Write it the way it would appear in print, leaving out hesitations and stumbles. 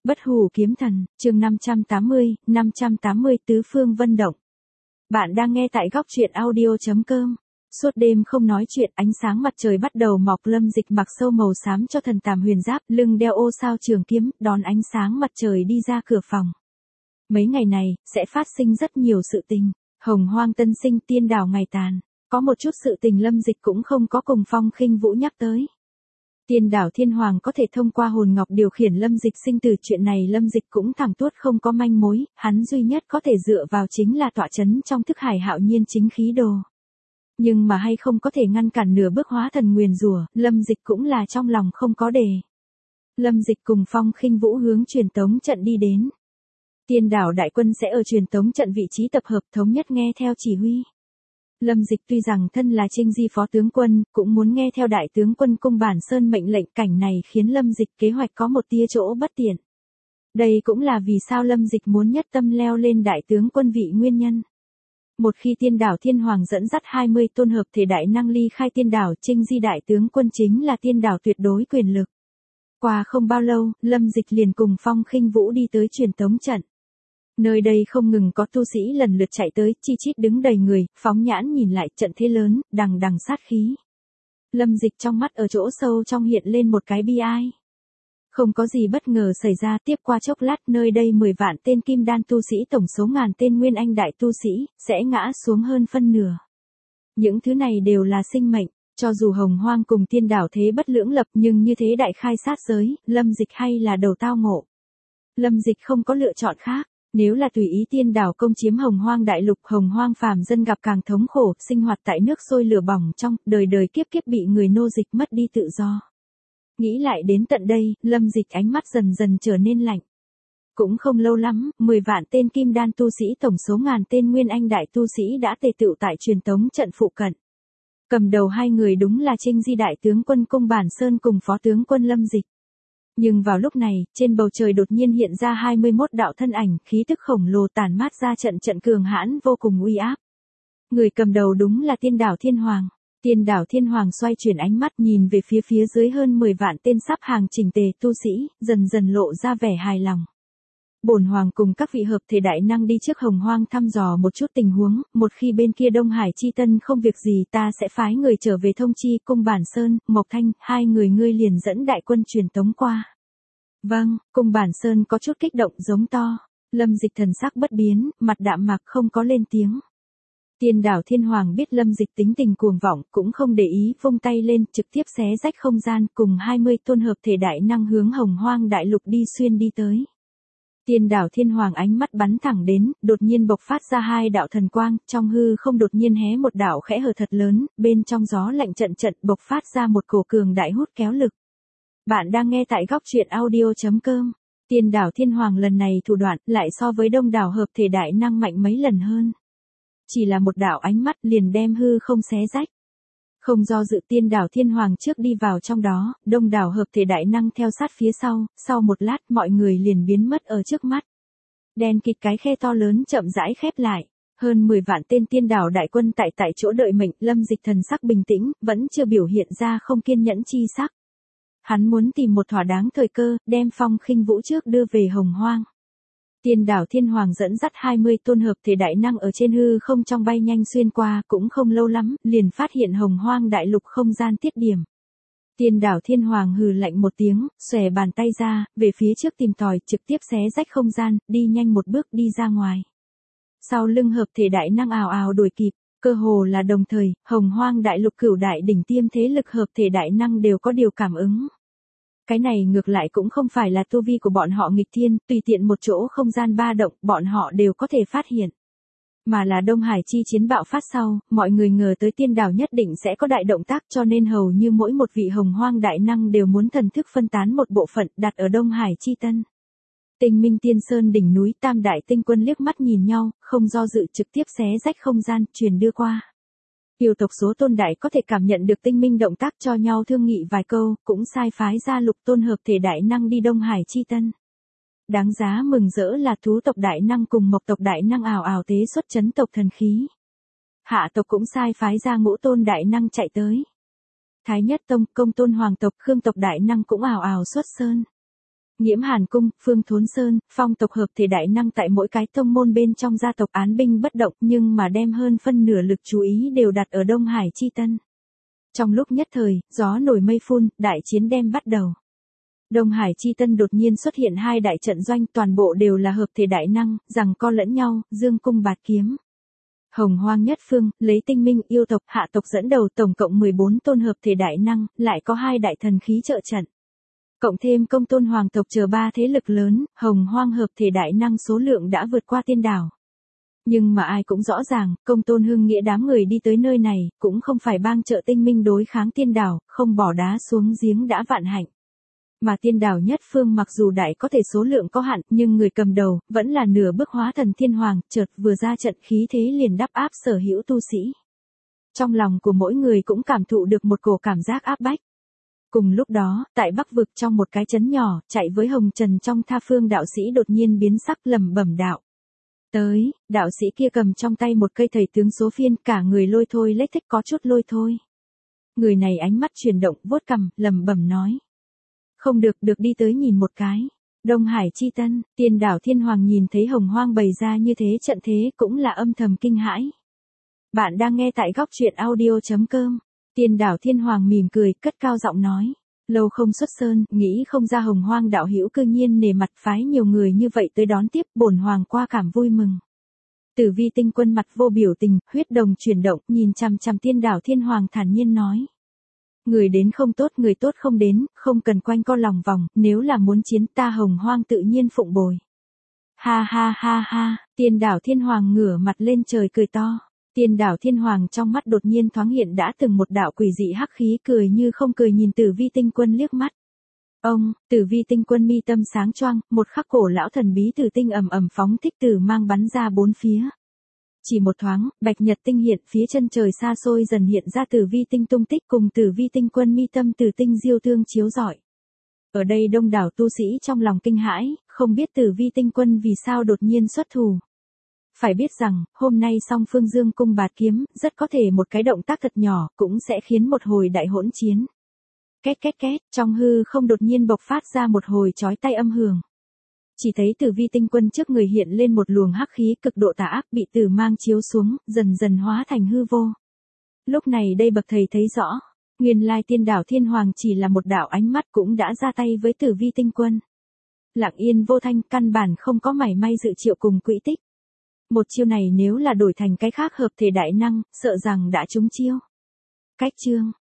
Bất hủ kiếm thần, chương 580 tứ phương vân động. Bạn đang nghe tại góc truyện audio.com. Suốt đêm không nói chuyện, ánh sáng mặt trời bắt đầu mọc. Lâm Dịch mặc sâu màu xám cho thần tàm huyền giáp, lưng đeo ô sao trường kiếm, đón ánh sáng mặt trời đi ra cửa phòng. Mấy ngày này, sẽ phát sinh rất nhiều sự tình. Hồng Hoang tân sinh, tiên đảo ngày tàn. Có một chút sự tình Lâm Dịch cũng không có cùng Phong Khinh Vũ nhắc tới. Tiên đảo Thiên Hoàng có thể thông qua hồn ngọc điều khiển Lâm Dịch sinh tử, chuyện này Lâm Dịch cũng thẳng tuốt không có manh mối, hắn duy nhất có thể dựa vào chính là tọa chấn trong thức hải hạo nhiên chính khí đồ. Nhưng mà hay không có thể ngăn cản nửa bước hóa thần nguyền rủa, Lâm Dịch cũng là trong lòng không có đề. Lâm Dịch cùng Phong Khinh Vũ hướng truyền tống trận đi đến. Tiên đảo đại quân sẽ ở truyền tống trận vị trí tập hợp, thống nhất nghe theo chỉ huy. Lâm Dịch tuy rằng thân là Trinh Di phó tướng quân, cũng muốn nghe theo đại tướng quân Cung Bản Sơn mệnh lệnh, cảnh này khiến Lâm Dịch kế hoạch có một tia chỗ bất tiện. Đây cũng là vì sao Lâm Dịch muốn nhất tâm leo lên đại tướng quân vị nguyên nhân. Một khi tiên đảo Thiên Hoàng dẫn dắt 20 tôn hợp thể đại năng ly khai tiên đảo, Trinh Di đại tướng quân chính là tiên đảo tuyệt đối quyền lực. Qua không bao lâu, Lâm Dịch liền cùng Phong Khinh Vũ đi tới truyền tống trận. Nơi đây không ngừng có tu sĩ lần lượt chạy tới, chi chít đứng đầy người, phóng nhãn nhìn lại trận thế lớn, đằng đằng sát khí. Lâm Dịch trong mắt ở chỗ sâu trong hiện lên một cái bi ai. Không có gì bất ngờ xảy ra, tiếp qua chốc lát nơi đây 10 vạn tên kim đan tu sĩ, tổng số ngàn tên nguyên anh đại tu sĩ, sẽ ngã xuống hơn phân nửa. Những thứ này đều là sinh mệnh, cho dù Hồng Hoang cùng tiên đảo thế bất lưỡng lập, nhưng như thế đại khai sát giới, Lâm Dịch hay là đầu tao ngộ. Lâm Dịch không có lựa chọn khác. Nếu là tùy ý tiên đảo công chiếm Hồng Hoang đại lục, Hồng Hoang phàm dân gặp càng thống khổ, sinh hoạt tại nước sôi lửa bỏng trong, đời đời kiếp kiếp bị người nô dịch, mất đi tự do. Nghĩ lại đến tận đây, Lâm Dịch ánh mắt dần dần trở nên lạnh. Cũng không lâu lắm, 10 vạn tên kim đan tu sĩ, tổng số ngàn tên nguyên anh đại tu sĩ đã tề tựu tại truyền tống trận phụ cận. Cầm đầu hai người đúng là Trinh Di đại tướng quân Cung Bản Sơn cùng phó tướng quân Lâm Dịch. Nhưng vào lúc này, trên bầu trời đột nhiên hiện ra 21 đạo thân ảnh, khí tức khổng lồ tản mát ra trận trận cường hãn vô cùng uy áp. Người cầm đầu đúng là tiên đảo Thiên Hoàng. Tiên đảo Thiên Hoàng xoay chuyển ánh mắt nhìn về phía dưới hơn 10 vạn tên sắp hàng chỉnh tề tu sĩ, dần dần lộ ra vẻ hài lòng. Bổn Hoàng cùng các vị hợp thể đại năng đi trước Hồng Hoang thăm dò một chút tình huống, một khi bên kia Đông Hải Chi Tân không việc gì ta sẽ phái người trở về thông chi. Cung Bản Sơn, Mộc Thanh, hai người ngươi liền dẫn đại quân truyền tống qua. Vâng, Cung Bản Sơn có chút kích động giống to. Lâm Dịch thần sắc bất biến, mặt đạm mạc không có lên tiếng. Tiên đảo Thiên Hoàng biết Lâm Dịch tính tình cuồng vọng, cũng không để ý, vung tay lên, trực tiếp xé rách không gian, cùng 20 tôn hợp thể đại năng hướng Hồng Hoang đại lục đi xuyên đi tới. Tiên đảo Thiên Hoàng ánh mắt bắn thẳng đến, đột nhiên bộc phát ra hai đạo thần quang, trong hư không đột nhiên hé một đạo khẽ hở thật lớn, bên trong gió lạnh trận trận bộc phát ra một cổ cường đại hút kéo lực. Bạn đang nghe tại góc truyện audio.com. Tiên đảo Thiên Hoàng lần này thủ đoạn lại so với đông đảo hợp thể đại năng mạnh mấy lần hơn. Chỉ là một đạo ánh mắt liền đem hư không xé rách. Không do dự, tiên đảo Thiên Hoàng trước đi vào trong đó, đông đảo hợp thể đại năng theo sát phía sau một lát mọi người liền biến mất ở trước mắt. Đen kịt cái khe to lớn chậm rãi khép lại. Hơn 10 vạn tên tiên đảo đại quân tại chỗ đợi mệnh, Lâm Dịch thần sắc bình tĩnh, vẫn chưa biểu hiện ra không kiên nhẫn chi sắc. Hắn muốn tìm một thỏa đáng thời cơ, đem Phong Khinh Vũ trước đưa về Hồng Hoang. Tiên đảo Thiên Hoàng dẫn dắt 20 tôn hợp thể đại năng ở trên hư không trong bay nhanh xuyên qua, cũng không lâu lắm, liền phát hiện Hồng Hoang đại lục không gian tiết điểm. Tiên đảo Thiên Hoàng hừ lạnh một tiếng, xòe bàn tay ra, về phía trước tìm tòi, trực tiếp xé rách không gian, đi nhanh một bước đi ra ngoài. Sau lưng hợp thể đại năng ào ào đuổi kịp, cơ hồ là đồng thời, Hồng Hoang đại lục cửu đại đỉnh tiêm thế lực hợp thể đại năng đều có điều cảm ứng. Cái này ngược lại cũng không phải là tu vi của bọn họ nghịch thiên, tùy tiện một chỗ không gian ba động, bọn họ đều có thể phát hiện. Mà là Đông Hải chi chiến bạo phát sau, mọi người ngờ tới tiên đảo nhất định sẽ có đại động tác, cho nên hầu như mỗi một vị Hồng Hoang đại năng đều muốn thần thức phân tán một bộ phận đặt ở Đông Hải chi tân. Tinh Minh Tiên Sơn đỉnh núi, tam đại tinh quân liếc mắt nhìn nhau, không do dự trực tiếp xé rách không gian, truyền đưa qua. Yêu tộc số tôn đại có thể cảm nhận được tinh minh động tác, cho nhau thương nghị vài câu, cũng sai phái ra lục tôn hợp thể đại năng đi Đông Hải chi tân. Đáng giá mừng rỡ là thú tộc đại năng cùng mộc tộc đại năng ảo ảo tế xuất chấn tộc thần khí. Hạ tộc cũng sai phái ra ngũ tôn đại năng chạy tới. Thái Nhất Tông, Công Tôn Hoàng tộc, Khương tộc đại năng cũng ảo ảo xuất sơn. Nghiễm Hàn Cung, Phương Thốn Sơn, phong tộc hợp thể đại năng tại mỗi cái tông môn bên trong gia tộc án binh bất động, nhưng mà đem hơn phân nửa lực chú ý đều đặt ở Đông Hải Chi Tân. Trong lúc nhất thời, gió nổi mây phun, đại chiến đem bắt đầu. Đông Hải Chi Tân đột nhiên xuất hiện hai đại trận doanh, toàn bộ đều là hợp thể đại năng, giằng co lẫn nhau, dương cung bạt kiếm. Hồng Hoang nhất phương, lấy tinh minh yêu tộc, hạ tộc dẫn đầu, tổng cộng 14 tôn hợp thể đại năng, lại có hai đại thần khí trợ trận. Cộng thêm công tôn hoàng tộc chờ ba thế lực lớn, Hồng Hoang hợp thể đại năng số lượng đã vượt qua tiên đảo. Nhưng mà ai cũng rõ ràng, công tôn hưng nghĩa đám người đi tới nơi này, cũng không phải bang trợ tinh minh đối kháng tiên đảo, không bỏ đá xuống giếng đã vạn hạnh. Mà tiên đảo nhất phương mặc dù đại có thể số lượng có hạn, nhưng người cầm đầu, vẫn là nửa bước hóa thần thiên hoàng, chợt vừa ra trận khí thế liền đắp áp sở hữu tu sĩ. Trong lòng của mỗi người cũng cảm thụ được một cổ cảm giác áp bách. Cùng lúc đó, tại Bắc vực trong một cái trấn nhỏ, chạy với hồng trần trong tha phương đạo sĩ đột nhiên biến sắc lẩm bẩm đạo. Tới, đạo sĩ kia cầm trong tay một cây thầy tướng số phiên, cả người lôi thôi lếch thếch có chút lôi thôi. Người này ánh mắt chuyển động, vuốt cằm, lẩm bẩm nói. Không được, được đi tới nhìn một cái. Đông Hải Chi Tân, tiên đảo thiên hoàng nhìn thấy Hồng Hoang bày ra như thế trận thế cũng là âm thầm kinh hãi. Bạn đang nghe tại góc truyện audio.com. Tiên đảo thiên hoàng mỉm cười, cất cao giọng nói. Lâu không xuất sơn, nghĩ không ra Hồng Hoang đạo hữu cư nhiên nể mặt phái nhiều người như vậy tới đón tiếp, bổn hoàng qua cảm vui mừng. Tử Vi Tinh Quân mặt vô biểu tình, huyết đồng chuyển động, nhìn chằm chằm tiên đảo thiên hoàng thản nhiên nói. Người đến không tốt, người tốt không đến, không cần quanh co lòng vòng, nếu là muốn chiến ta Hồng Hoang tự nhiên phụng bồi. Ha ha ha ha, tiên đảo thiên hoàng ngửa mặt lên trời cười to. Tiên đảo thiên hoàng trong mắt đột nhiên thoáng hiện đã từng một đạo quỷ dị hắc khí, cười như không cười nhìn Tử Vi Tinh Quân liếc mắt. Ông, Tử Vi Tinh Quân mi tâm sáng choang, một khắc cổ lão thần bí tử tinh ầm ầm phóng thích tử mang bắn ra bốn phía. Chỉ một thoáng, bạch nhật tinh hiện, phía chân trời xa xôi dần hiện ra Tử Vi Tinh tung tích cùng Tử Vi Tinh Quân mi tâm tử tinh diêu thương chiếu rọi. Ở đây đông đảo tu sĩ trong lòng kinh hãi, không biết Tử Vi Tinh Quân vì sao đột nhiên xuất thủ. Phải biết rằng, hôm nay song phương dương cung bạt kiếm, rất có thể một cái động tác thật nhỏ, cũng sẽ khiến một hồi đại hỗn chiến. Két két két, trong hư không đột nhiên bộc phát ra một hồi chói tai âm hưởng. Chỉ thấy Tử Vi Tinh Quân trước người hiện lên một luồng hắc khí cực độ tà ác bị tử mang chiếu xuống, dần dần hóa thành hư vô. Lúc này đây bậc thầy thấy rõ, nguyên lai tiên đảo thiên hoàng chỉ là một đạo ánh mắt cũng đã ra tay với Tử Vi Tinh Quân. Lặng yên vô thanh, căn bản không có mảy may dự triệu cùng quỹ tích. Một chiêu này nếu là đổi thành cái khác hợp thể đại năng, sợ rằng đã trúng chiêu. Cách chương